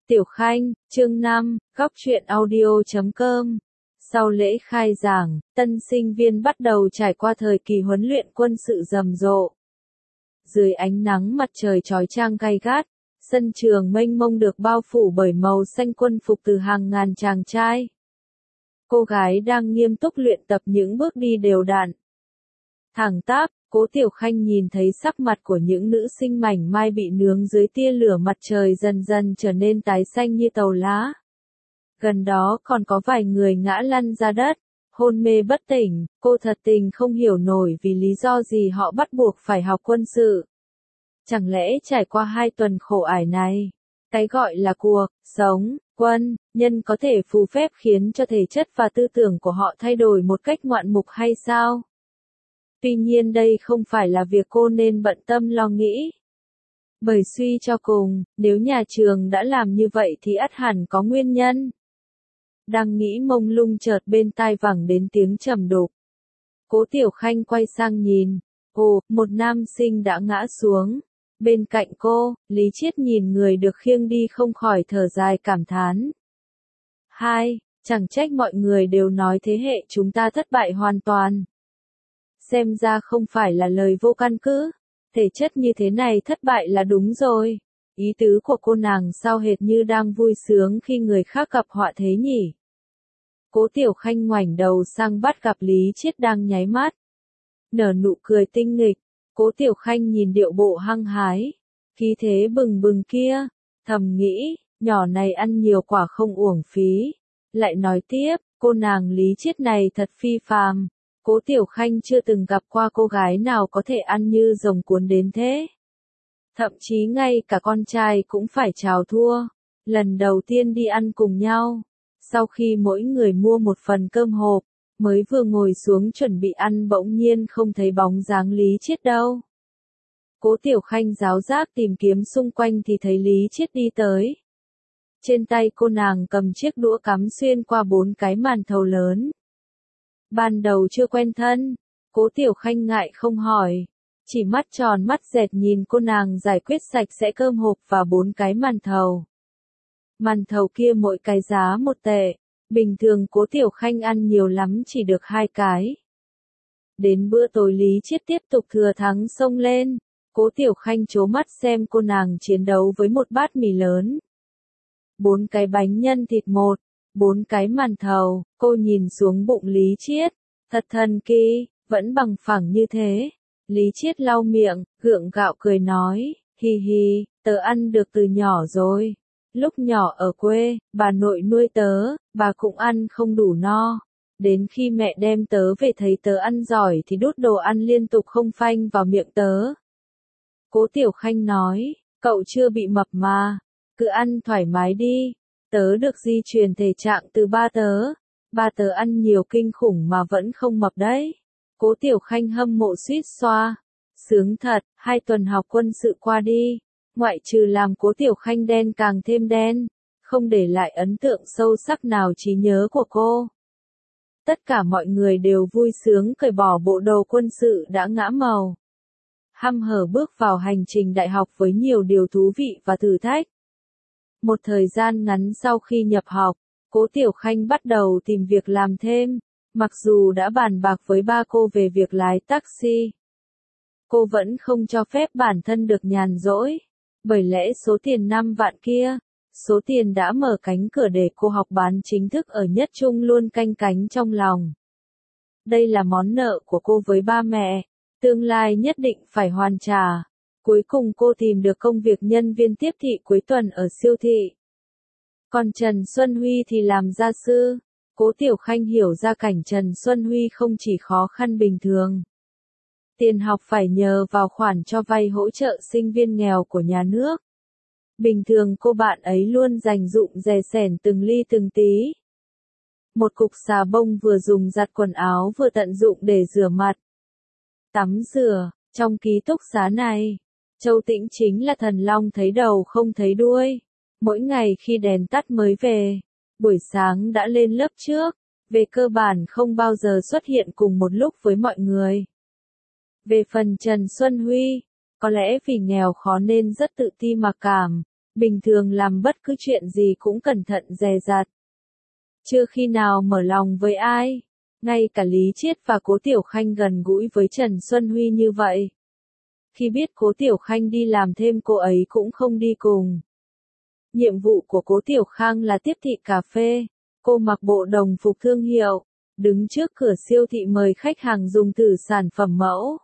Tiểu Khanh, chương 5, góc truyện audio.com. Sau lễ khai giảng, tân sinh viên bắt đầu trải qua thời kỳ huấn luyện quân sự rầm rộ. Dưới ánh nắng mặt trời chói chang gay gắt, sân trường mênh mông được bao phủ bởi màu xanh quân phục từ hàng ngàn chàng trai. Cô gái đang nghiêm túc luyện tập những bước đi đều đặn. Thẳng tắp, Cố Tiểu Khanh nhìn thấy sắc mặt của những nữ sinh mảnh mai bị nướng dưới tia lửa mặt trời dần dần trở nên tái xanh như tàu lá. Gần đó còn có vài người ngã lăn ra đất, hôn mê bất tỉnh, cô thật tình không hiểu nổi vì lý do gì họ bắt buộc phải học quân sự. Chẳng lẽ trải qua 2 tuần khổ ải này, cái gọi là cuộc sống quân nhân có thể phù phép khiến cho thể chất và tư tưởng của họ thay đổi một cách ngoạn mục hay sao? Tuy nhiên đây không phải là việc cô nên bận tâm lo nghĩ. Bởi suy cho cùng, nếu nhà trường đã làm như vậy thì ắt hẳn có nguyên nhân. Đang nghĩ mông lung chợt bên tai vẳng đến tiếng trầm đục. Cố Tiểu Khanh quay sang nhìn, một nam sinh đã ngã xuống. Bên cạnh cô, Lý Chiết nhìn người được khiêng đi không khỏi thở dài cảm thán. Chẳng trách mọi người đều nói thế hệ chúng ta thất bại hoàn toàn. Xem ra không phải là lời vô căn cứ, thể chất như thế này thất bại là đúng rồi. Ý tứ của cô nàng sao hệt như đang vui sướng khi người khác gặp họa thế nhỉ? Cố Tiểu Khanh ngoảnh đầu sang bắt gặp Lý Chiết đang nháy mắt. Nở nụ cười tinh nghịch, Cố Tiểu Khanh nhìn điệu bộ hăng hái, khí thế bừng bừng kia, thầm nghĩ, nhỏ này ăn nhiều quả không uổng phí. Lại nói tiếp, cô nàng Lý Chiết này thật phi phàm. Cố Tiểu Khanh chưa từng gặp qua cô gái nào có thể ăn như rồng cuốn đến thế. Thậm chí ngay cả con trai cũng phải chào thua. Lần đầu tiên đi ăn cùng nhau, sau khi mỗi người mua một phần cơm hộp, mới vừa ngồi xuống chuẩn bị ăn bỗng nhiên không thấy bóng dáng Lý Chiết đâu. Cố Tiểu Khanh giáo giác tìm kiếm xung quanh thì thấy Lý Chiết đi tới. Trên tay cô nàng cầm chiếc đũa cắm xuyên qua 4 cái màn thầu lớn. Ban đầu chưa quen thân, Cố Tiểu Khanh ngại không hỏi, chỉ mắt tròn mắt dẹt nhìn cô nàng giải quyết sạch sẽ cơm hộp và 4 cái màn thầu. Màn thầu kia mỗi cái giá 1 tệ, bình thường Cố Tiểu Khanh ăn nhiều lắm chỉ được 2 cái. Đến bữa tối Lý Chiết tiếp tục thừa thắng xông lên, Cố Tiểu Khanh trố mắt xem cô nàng chiến đấu với một bát mì lớn. 4 cái bánh nhân thịt 4 cái màn thầu, cô nhìn xuống bụng Lý Chiết, thật thần kỳ, vẫn bằng phẳng như thế. Lý Chiết lau miệng, gượng gạo cười nói, hi, tớ ăn được từ nhỏ rồi. Lúc nhỏ ở quê, bà nội nuôi tớ, bà cũng ăn không đủ no. Đến khi mẹ đem tớ về thấy tớ ăn giỏi thì đút đồ ăn liên tục không phanh vào miệng tớ. Cố Tiểu Khanh nói, cậu chưa bị mập mà, cứ ăn thoải mái đi. Tớ được di truyền thể trạng từ ba tớ ăn nhiều kinh khủng mà vẫn không mập đấy. Cố Tiểu Khanh hâm mộ suýt xoa. Sướng thật, 2 tuần học quân sự qua đi, ngoại trừ làm Cố Tiểu Khanh đen càng thêm đen, không để lại ấn tượng sâu sắc nào trí nhớ của cô. Tất cả mọi người đều vui sướng cởi bỏ bộ đồ quân sự đã ngã màu. Hăm hở bước vào hành trình đại học với nhiều điều thú vị và thử thách. Một thời gian ngắn sau khi nhập học, Cố Tiểu Khanh bắt đầu tìm việc làm thêm, mặc dù đã bàn bạc với ba cô về việc lái taxi. Cô vẫn không cho phép bản thân được nhàn rỗi, bởi lẽ số tiền 5 vạn kia, số tiền đã mở cánh cửa để cô học bán chính thức ở Nhất Trung luôn canh cánh trong lòng. Đây là món nợ của cô với ba mẹ, tương lai nhất định phải hoàn trả. Cuối cùng cô tìm được công việc nhân viên tiếp thị cuối tuần ở siêu thị. Còn Trần Xuân Huy thì làm gia sư. Cố Tiểu Khanh hiểu ra cảnh Trần Xuân Huy không chỉ khó khăn bình thường. Tiền học phải nhờ vào khoản cho vay hỗ trợ sinh viên nghèo của nhà nước. Bình thường cô bạn ấy luôn dành dụm dè sẻn từng ly từng tí. Một cục xà bông vừa dùng giặt quần áo vừa tận dụng để rửa mặt. Tắm rửa, trong ký túc xá này. Châu Tĩnh chính là thần long thấy đầu không thấy đuôi. Mỗi ngày khi đèn tắt mới về, buổi sáng đã lên lớp trước, về cơ bản không bao giờ xuất hiện cùng một lúc với mọi người. Về phần Trần Xuân Huy, có lẽ vì nghèo khó nên rất tự ti mặc cảm, Bình thường làm bất cứ chuyện gì cũng cẩn thận dè dặt. Chưa khi nào mở lòng với ai. Ngay cả Lý Chiết và Cố Tiểu Khanh gần gũi với Trần Xuân Huy như vậy. Khi biết Cố Tiểu Khanh đi làm thêm cô ấy cũng không đi cùng. Nhiệm vụ của Cố Tiểu Khang là tiếp thị cà phê. Cô mặc bộ đồng phục thương hiệu, đứng trước cửa siêu thị mời khách hàng dùng thử sản phẩm mẫu.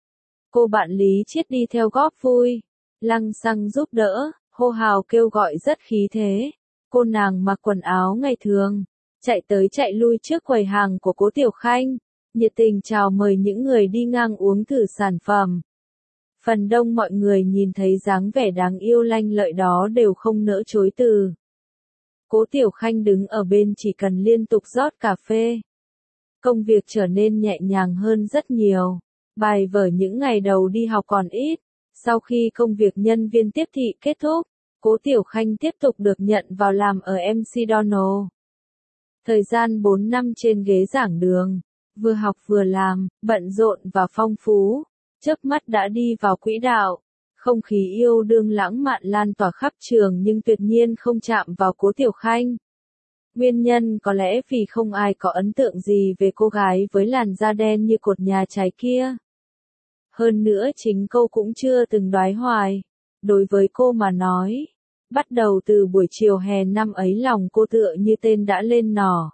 Cô bạn Lý Chiết đi theo góp vui, lăng xăng giúp đỡ, hô hào kêu gọi rất khí thế. Cô nàng mặc quần áo ngày thường, chạy tới chạy lui trước quầy hàng của Cố Tiểu Khanh, nhiệt tình chào mời những người đi ngang uống thử sản phẩm. Phần đông mọi người nhìn thấy dáng vẻ đáng yêu lanh lợi đó đều không nỡ chối từ. Cố Tiểu Khanh đứng ở bên chỉ cần liên tục rót cà phê. Công việc trở nên nhẹ nhàng hơn rất nhiều. Bài vở những ngày đầu đi học còn ít. Sau khi công việc nhân viên tiếp thị kết thúc, Cố Tiểu Khanh tiếp tục được nhận vào làm ở McDonald. Thời gian 4 năm trên ghế giảng đường, vừa học vừa làm, bận rộn và phong phú, chớp mắt đã đi vào quỹ đạo. Không khí yêu đương lãng mạn lan tỏa khắp trường nhưng tuyệt nhiên không chạm vào Cố Tiểu Khanh. Nguyên nhân có lẽ vì không ai có ấn tượng gì về cô gái với làn da đen như cột nhà trái kia. Hơn nữa chính cô cũng chưa từng đoái hoài. Đối với cô mà nói, bắt đầu từ buổi chiều hè năm ấy lòng cô tựa như tên đã lên nỏ.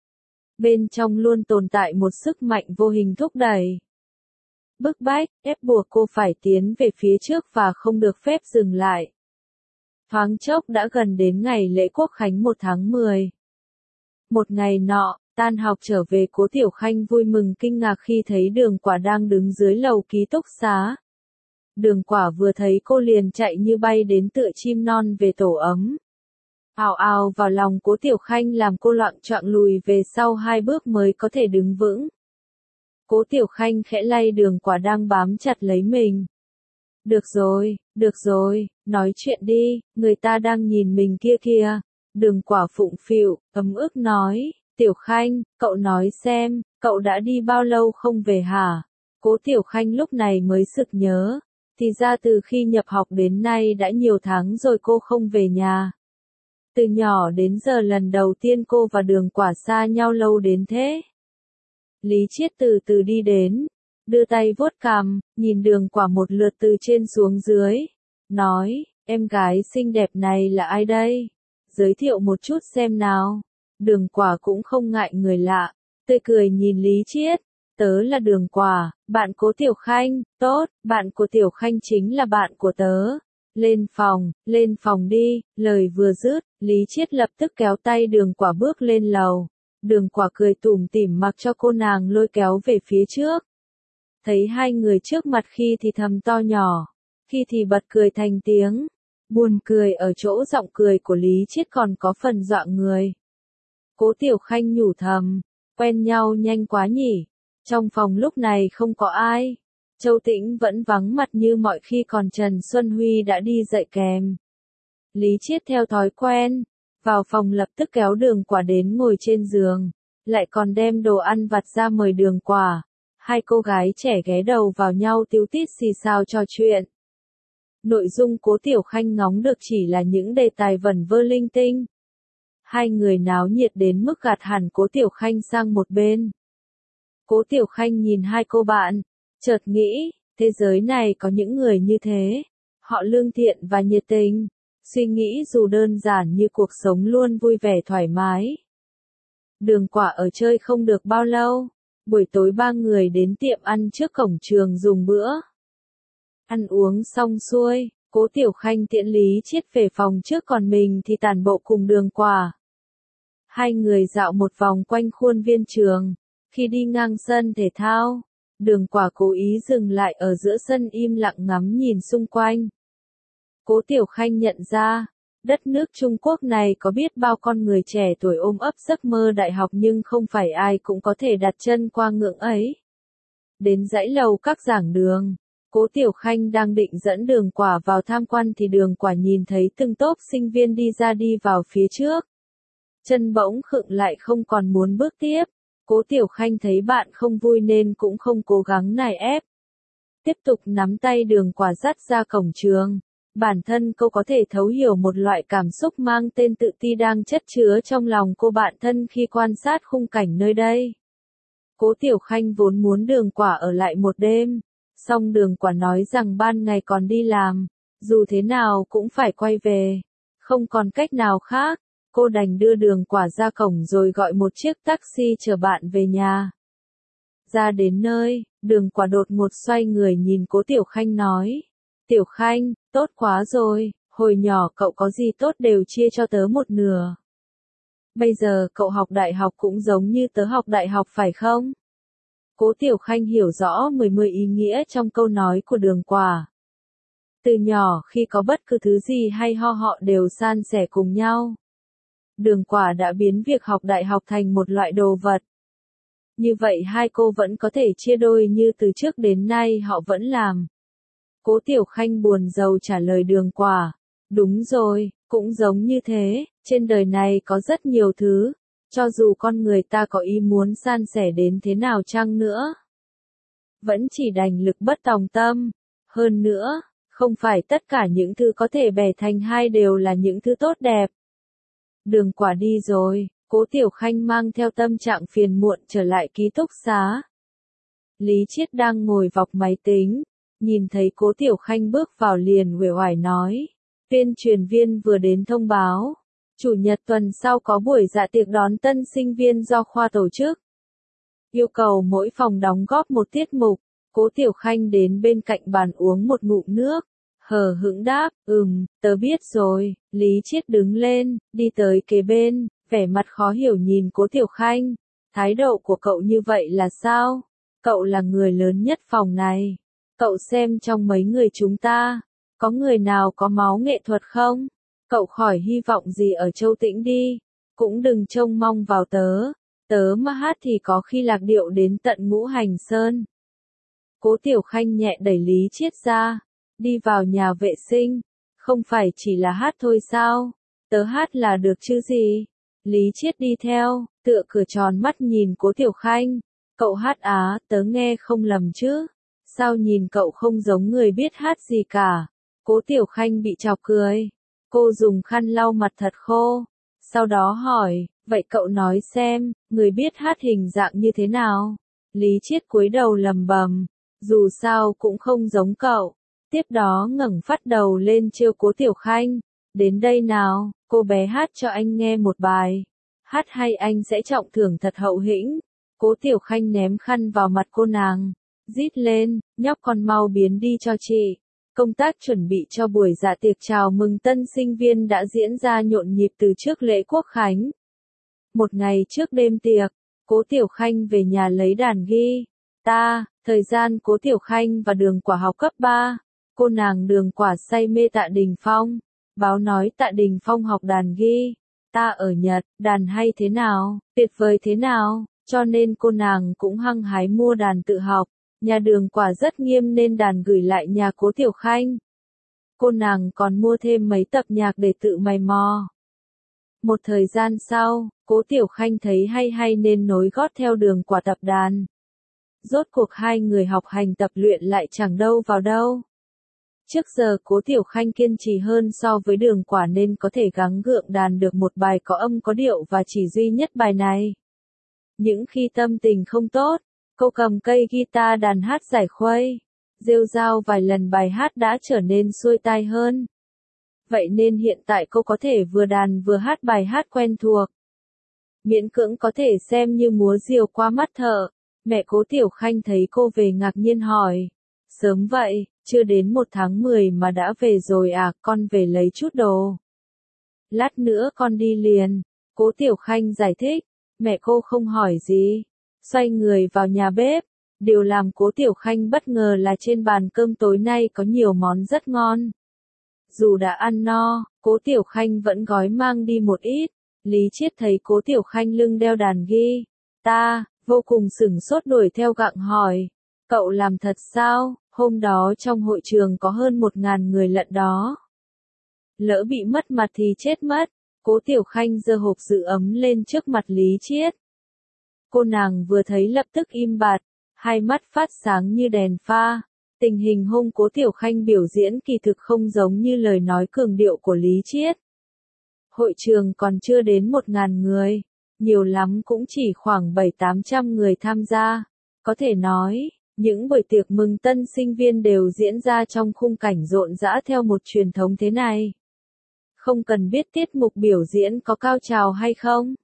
Bên trong luôn tồn tại một sức mạnh vô hình thúc đẩy, bức bách, ép buộc cô phải tiến về phía trước và không được phép dừng lại. Thoáng chốc đã gần đến ngày lễ Quốc khánh 1 tháng 10. Một ngày nọ, tan học trở về Cố Tiểu Khanh vui mừng kinh ngạc khi thấy Đường Quả đang đứng dưới lầu ký túc xá. Đường Quả vừa thấy cô liền chạy như bay đến tựa chim non về tổ ấm. Ào ào vào lòng Cố Tiểu Khanh làm cô loạng choạng lùi về sau 2 bước mới có thể đứng vững. Cố Tiểu Khanh khẽ lay Đường Quả đang bám chặt lấy mình. Được rồi, nói chuyện đi, người ta đang nhìn mình kia kìa. Đường Quả phụng phịu, ấm ức nói, Tiểu Khanh, cậu nói xem, cậu đã đi bao lâu không về hả? Cố Tiểu Khanh lúc này mới sực nhớ, thì ra từ khi nhập học đến nay đã nhiều tháng rồi cô không về nhà. Từ nhỏ đến giờ lần đầu tiên cô và Đường Quả xa nhau lâu đến thế. Lý Chiết từ từ đi đến, đưa tay vuốt cằm, nhìn Đường Quả một lượt từ trên xuống dưới, nói, em gái xinh đẹp này là ai đây? Giới thiệu một chút xem nào. Đường Quả cũng không ngại người lạ, tươi cười nhìn Lý Chiết, tớ là Đường Quả, bạn Cố Tiểu Khanh, tốt, bạn của Tiểu Khanh chính là bạn của tớ. Lên phòng đi, lời vừa dứt, Lý Chiết lập tức kéo tay Đường Quả bước lên lầu. Đường Quả cười tủm tỉm mặc cho cô nàng lôi kéo về phía trước. Thấy hai người trước mặt khi thì thầm to nhỏ, khi thì bật cười thành tiếng. Buồn cười ở chỗ giọng cười của Lý Chiết còn có phần dọa người. Cố Tiểu Khanh nhủ thầm, quen nhau nhanh quá nhỉ. Trong phòng lúc này không có ai. Châu Tĩnh vẫn vắng mặt như mọi khi, còn Trần Xuân Huy đã đi dậy kèm. Lý Chiết theo thói quen, vào phòng lập tức kéo Đường Quả đến ngồi trên giường, lại còn đem đồ ăn vặt ra mời Đường Quả. Hai cô gái trẻ ghé đầu vào nhau tíu tít xì xào trò chuyện. Nội dung Cố Tiểu Khanh ngóng được chỉ là những đề tài vẩn vơ linh tinh. Hai người náo nhiệt đến mức gạt hẳn Cố Tiểu Khanh sang một bên. Cố Tiểu Khanh nhìn hai cô bạn, chợt nghĩ, thế giới này có những người như thế. Họ lương thiện và nhiệt tình, suy nghĩ dù đơn giản như cuộc sống luôn vui vẻ thoải mái. Đường Quả ở chơi không được bao lâu. Buổi tối ba người đến tiệm ăn trước cổng trường dùng bữa. Ăn uống xong xuôi, Cố Tiểu Khanh tiễn Lý Chiết về phòng trước, còn mình thì tản bộ cùng Đường Quả. Hai người dạo một vòng quanh khuôn viên trường. Khi đi ngang sân thể thao, Đường Quả cố ý dừng lại ở giữa sân im lặng ngắm nhìn xung quanh. Cố Tiểu Khanh nhận ra, đất nước Trung Quốc này có biết bao con người trẻ tuổi ôm ấp giấc mơ đại học nhưng không phải ai cũng có thể đặt chân qua ngưỡng ấy. Đến dãy lầu các giảng đường, Cố Tiểu Khanh đang định dẫn Đường Quả vào tham quan thì Đường Quả nhìn thấy từng tốp sinh viên đi ra đi vào phía trước. Chân bỗng khựng lại không còn muốn bước tiếp. Cố Tiểu Khanh thấy bạn không vui nên cũng không cố gắng nài ép. Tiếp tục nắm tay Đường Quả dắt ra cổng trường. Bản thân cô có thể thấu hiểu một loại cảm xúc mang tên tự ti đang chất chứa trong lòng cô bạn thân khi quan sát khung cảnh nơi đây. Cố Tiểu Khanh vốn muốn Đường Quả ở lại một đêm, song Đường Quả nói rằng ban ngày còn đi làm, dù thế nào cũng phải quay về. Không còn cách nào khác, cô đành đưa Đường Quả ra cổng rồi gọi một chiếc taxi chở bạn về nhà. Ra đến nơi, Đường Quả đột ngột xoay người nhìn Cố Tiểu Khanh nói. Tiểu Khanh, tốt quá rồi, hồi nhỏ cậu có gì tốt đều chia cho tớ một nửa. Bây giờ cậu học đại học cũng giống như tớ học đại học phải không? Cố Tiểu Khanh hiểu rõ mười ý nghĩa trong câu nói của Đường Quả. Từ nhỏ khi có bất cứ thứ gì hay ho họ đều san sẻ cùng nhau. Đường Quả đã biến việc học đại học thành một loại đồ vật. Như vậy hai cô vẫn có thể chia đôi như từ trước đến nay họ vẫn làm. Cố Tiểu Khanh buồn rầu trả lời Đường Quả. Đúng rồi, cũng giống như thế, trên đời này có rất nhiều thứ, cho dù con người ta có ý muốn san sẻ đến thế nào chăng nữa. Vẫn chỉ đành lực bất tòng tâm. Hơn nữa, không phải tất cả những thứ có thể bẻ thành hai đều là những thứ tốt đẹp. Đường Quả đi rồi, Cố Tiểu Khanh mang theo tâm trạng phiền muộn trở lại ký túc xá. Lý Chiết đang ngồi vọc máy tính, nhìn thấy Cố Tiểu Khanh bước vào liền uể oải nói. Tuyên truyền viên vừa đến thông báo, Chủ nhật tuần sau có buổi dạ tiệc đón tân sinh viên do khoa tổ chức. Yêu cầu mỗi phòng đóng góp một tiết mục. Cố Tiểu Khanh đến bên cạnh bàn uống một ngụm nước, hờ hững đáp, tớ biết rồi. Lý Chiết đứng lên, đi tới kế bên, vẻ mặt khó hiểu nhìn Cố Tiểu Khanh. Thái độ của cậu như vậy là sao? Cậu là người lớn nhất phòng này. Cậu xem trong mấy người chúng ta, có người nào có máu nghệ thuật không? Cậu khỏi hy vọng gì ở Châu Tĩnh đi. Cũng đừng trông mong vào tớ. Tớ mà hát thì có khi lạc điệu đến tận Ngũ Hành Sơn. Cố Tiểu Khanh nhẹ đẩy Lý Chiết ra, đi vào nhà vệ sinh. Không phải chỉ là hát thôi sao? Tớ hát là được chứ gì? Lý Chiết đi theo, tựa cửa tròn mắt nhìn Cố Tiểu Khanh. Cậu hát á, tớ nghe không lầm chứ? Sao nhìn cậu không giống người biết hát gì cả? Cố Tiểu Khanh bị chọc cười. Cô dùng khăn lau mặt thật khô. Sau đó hỏi, vậy cậu nói xem, người biết hát hình dạng như thế nào? Lý Chiết cúi đầu lầm bầm. Dù sao cũng không giống cậu. Tiếp đó ngẩng phát đầu lên trêu Cố Tiểu Khanh. Đến đây nào, cô bé hát cho anh nghe một bài. Hát hay anh sẽ trọng thưởng thật hậu hĩnh. Cố Tiểu Khanh ném khăn vào mặt cô nàng. Rít lên, nhóc con mau biến đi cho chị. Công tác chuẩn bị cho buổi dạ tiệc chào mừng tân sinh viên đã diễn ra nhộn nhịp từ trước lễ quốc khánh. Một ngày trước đêm tiệc, Cố Tiểu Khanh về nhà lấy đàn ghi. Thời gian Cố Tiểu Khanh và Đường Quả học cấp 3. Cô nàng Đường Quả say mê Tạ Đình Phong. Báo nói Tạ Đình Phong học đàn ghi. Ở Nhật, đàn hay thế nào, tuyệt vời thế nào, cho nên cô nàng cũng hăng hái mua đàn tự học. Nhà Đường Quả rất nghiêm nên đàn gửi lại nhà Cố Tiểu Khanh. Cô nàng còn mua thêm mấy tập nhạc để tự mày mò. Một thời gian sau, Cố Tiểu Khanh thấy hay nên nối gót theo Đường Quả tập đàn. Rốt cuộc hai người học hành tập luyện lại chẳng đâu vào đâu. Trước giờ Cố Tiểu Khanh kiên trì hơn so với Đường Quả nên có thể gắng gượng đàn được một bài có âm có điệu và chỉ duy nhất bài này. Những khi tâm tình không tốt, cô cầm cây guitar đàn hát giải khuây, rêu rao vài lần bài hát đã trở nên xuôi tai hơn. Vậy nên hiện tại cô có thể vừa đàn vừa hát bài hát quen thuộc. Miễn cưỡng có thể xem như múa diều qua mắt thợ. Mẹ Cố Tiểu Khanh thấy cô về ngạc nhiên hỏi. Sớm vậy, chưa đến 1 tháng 10 mà đã về rồi à, con về lấy chút đồ. Lát nữa con đi liền. Cố Tiểu Khanh giải thích. Mẹ cô không hỏi gì. Xoay người vào nhà bếp. Điều làm Cố Tiểu Khanh bất ngờ là trên bàn cơm tối nay có nhiều món rất ngon. Dù đã ăn no, Cố Tiểu Khanh vẫn gói mang đi một ít. Lý Chiết thấy Cố Tiểu Khanh lưng đeo đàn ghi. Vô cùng sửng sốt đuổi theo gặng hỏi. Cậu làm thật sao? Hôm đó trong hội trường có hơn 1000 người lận đó. Lỡ bị mất mặt thì chết mất. Cố Tiểu Khanh giơ hộp giữ ấm lên trước mặt Lý Chiết. Cô nàng vừa thấy lập tức im bặt, hai mắt phát sáng như đèn pha. Tình hình hôm Cố Tiểu Khanh biểu diễn kỳ thực không giống như lời nói cường điệu của Lý Chiết. Hội trường còn chưa đến 1.000 người, nhiều lắm cũng chỉ khoảng 700-800 người tham gia. Có thể nói, những buổi tiệc mừng tân sinh viên đều diễn ra trong khung cảnh rộn rã theo một truyền thống thế này. Không cần biết tiết mục biểu diễn có cao trào hay không.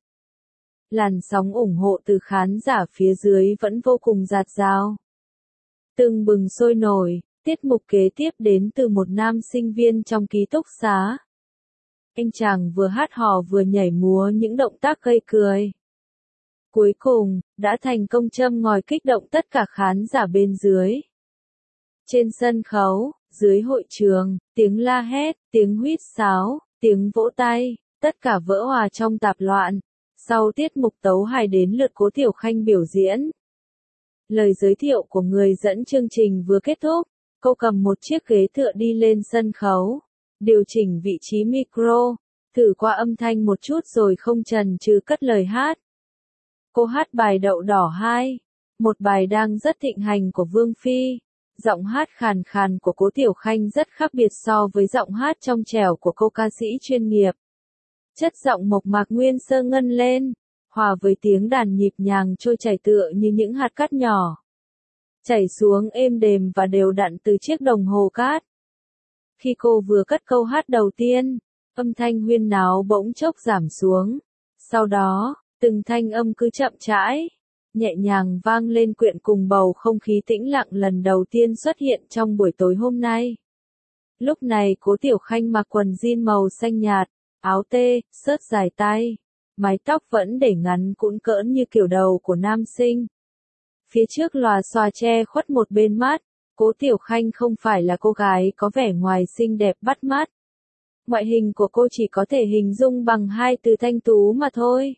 Làn sóng ủng hộ từ khán giả phía dưới vẫn vô cùng dạt dào. Tưng bừng sôi nổi, tiết mục kế tiếp đến từ một nam sinh viên trong ký túc xá. Anh chàng vừa hát hò vừa nhảy múa những động tác gây cười. Cuối cùng, đã thành công châm ngòi kích động tất cả khán giả bên dưới. Trên sân khấu, dưới hội trường, tiếng la hét, tiếng huýt sáo, tiếng vỗ tay, tất cả vỡ hòa trong tạp loạn. Sau tiết mục tấu hài đến lượt Cố Tiểu Khanh biểu diễn. Lời giới thiệu của người dẫn chương trình vừa kết thúc, cô cầm một chiếc ghế tựa đi lên sân khấu, điều chỉnh vị trí micro, thử qua âm thanh một chút rồi không chần chừ cất lời hát. Cô hát bài Đậu Đỏ 2, một bài đang rất thịnh hành của Vương Phi. Giọng hát khàn khàn của Cố Tiểu Khanh rất khác biệt so với giọng hát trong trẻo của cô ca sĩ chuyên nghiệp. Chất giọng mộc mạc nguyên sơ ngân lên, hòa với tiếng đàn nhịp nhàng trôi chảy tựa như những hạt cát nhỏ. Chảy xuống êm đềm và đều đặn từ chiếc đồng hồ cát. Khi cô vừa cất câu hát đầu tiên, âm thanh huyên náo bỗng chốc giảm xuống. Sau đó, từng thanh âm cứ chậm rãi, nhẹ nhàng vang lên quyện cùng bầu không khí tĩnh lặng lần đầu tiên xuất hiện trong buổi tối hôm nay. Lúc này Cố Tiểu Khanh mặc quần jean màu xanh nhạt, áo tê, xớt dài tay, mái tóc vẫn để ngắn cũn cỡn như kiểu đầu của nam sinh. Phía trước lòa xòa che khuất một bên mắt, Cố Tiểu Khanh không phải là cô gái có vẻ ngoài xinh đẹp bắt mắt. Ngoại hình của cô chỉ có thể hình dung bằng hai từ thanh tú mà thôi.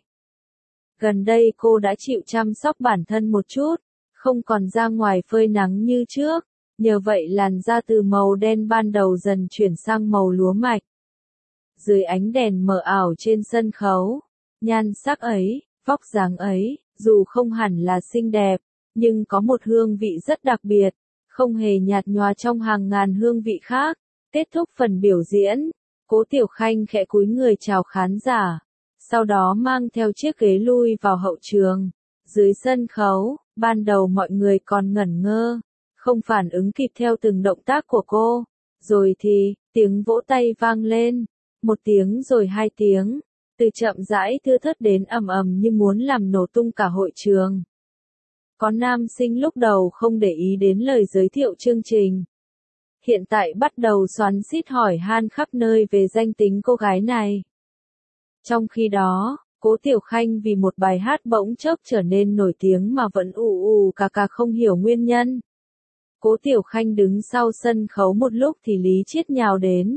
Gần đây cô đã chịu chăm sóc bản thân một chút, không còn ra ngoài phơi nắng như trước, nhờ vậy làn da từ màu đen ban đầu dần chuyển sang màu lúa mạch. Dưới ánh đèn mờ ảo trên sân khấu, nhan sắc ấy, vóc dáng ấy, dù không hẳn là xinh đẹp, nhưng có một hương vị rất đặc biệt, không hề nhạt nhòa trong hàng ngàn hương vị khác. Kết thúc phần biểu diễn, Cố Tiểu Khanh khẽ cúi người chào khán giả, sau đó mang theo chiếc ghế lui vào hậu trường. Dưới sân khấu, ban đầu mọi người còn ngẩn ngơ, không phản ứng kịp theo từng động tác của cô. Rồi thì, tiếng vỗ tay vang lên, một tiếng rồi hai tiếng, từ chậm rãi thưa thớt đến ầm ầm như muốn làm nổ tung cả hội trường. Có nam sinh lúc đầu không để ý đến lời giới thiệu chương trình. Hiện tại bắt đầu xoắn xít hỏi han khắp nơi về danh tính cô gái này. Trong khi đó, Cố Tiểu Khanh vì một bài hát bỗng chốc trở nên nổi tiếng mà vẫn ù cà không hiểu nguyên nhân. Cố Tiểu Khanh đứng sau sân khấu một lúc thì Lý Chiết nhào đến.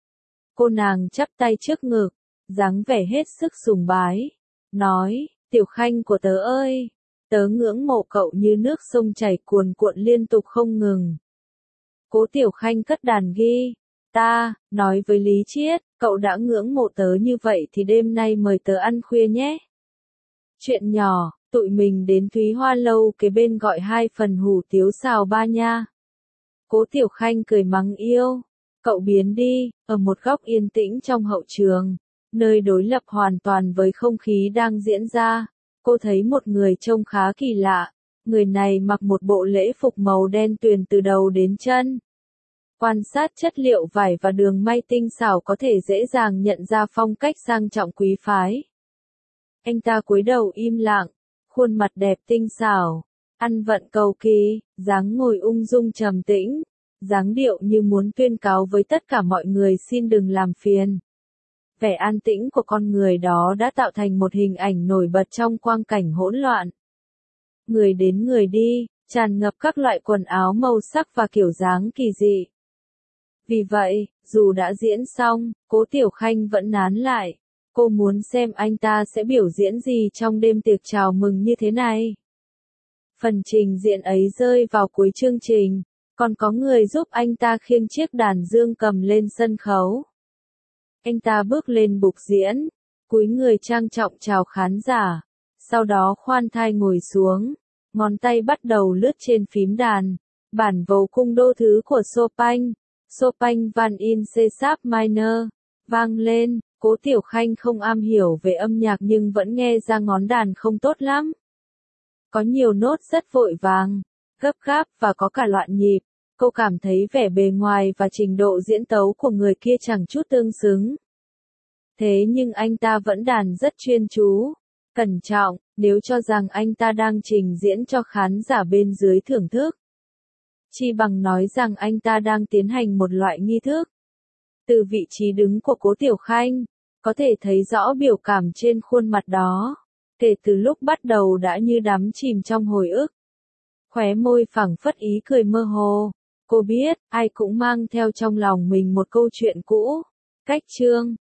Cô nàng chắp tay trước ngực, dáng vẻ hết sức sùng bái, nói, Tiểu Khanh của tớ ơi, tớ ngưỡng mộ cậu như nước sông chảy cuồn cuộn liên tục không ngừng. Cố Tiểu Khanh cất đàn ghi, nói với Lý Chiết, cậu đã ngưỡng mộ tớ như vậy thì đêm nay mời tớ ăn khuya nhé. Chuyện nhỏ, tụi mình đến Thúy Hoa Lâu kế bên gọi 2 phần hủ tiếu xào ba nha. Cố Tiểu Khanh cười mắng yêu, cậu biến đi. Ở một góc yên tĩnh trong hậu trường, nơi đối lập hoàn toàn với không khí đang diễn ra, cô thấy một người trông khá kỳ lạ. Người này mặc một bộ lễ phục màu đen tuyền từ đầu đến chân. Quan sát chất liệu vải và đường may tinh xảo có thể dễ dàng nhận ra phong cách sang trọng quý phái. Anh ta cúi đầu im lặng, khuôn mặt đẹp tinh xảo, ăn vận cầu kỳ, dáng ngồi ung dung trầm tĩnh, dáng điệu như muốn tuyên cáo với tất cả mọi người xin đừng làm phiền. Vẻ an tĩnh của con người đó đã tạo thành một hình ảnh nổi bật trong quang cảnh hỗn loạn. Người đến người đi, tràn ngập các loại quần áo màu sắc và kiểu dáng kỳ dị. Vì vậy, dù đã diễn xong, Cố Tiểu Khanh vẫn nán lại. Cô muốn xem anh ta sẽ biểu diễn gì trong đêm tiệc chào mừng như thế này. Phần trình diễn ấy rơi vào cuối chương trình, còn có người giúp anh ta khiêng chiếc đàn dương cầm lên sân khấu. Anh ta bước lên bục diễn, cúi người trang trọng chào khán giả, sau đó khoan thai ngồi xuống, ngón tay bắt đầu lướt trên phím đàn, Bản vầu cung đô thứ của Chopin, Chopin Van in C sharp minor, vang lên, Cố Tiểu Khanh không am hiểu về âm nhạc nhưng vẫn nghe ra ngón đàn không tốt lắm. Có nhiều nốt rất vội vàng, gấp gáp và có cả loạn nhịp. Cô cảm thấy vẻ bề ngoài và trình độ diễn tấu của người kia chẳng chút tương xứng. Thế nhưng anh ta vẫn đàn rất chuyên chú, cẩn trọng, nếu cho rằng anh ta đang trình diễn cho khán giả bên dưới thưởng thức. Chi bằng nói rằng anh ta đang tiến hành một loại nghi thức. Từ vị trí đứng của Cố Tiểu Khanh, có thể thấy rõ biểu cảm trên khuôn mặt đó. Kể từ lúc bắt đầu đã như đắm chìm trong hồi ức. Khóe môi phảng phất ý cười mơ hồ. Cô biết, ai cũng mang theo trong lòng mình một câu chuyện cũ. Cách chương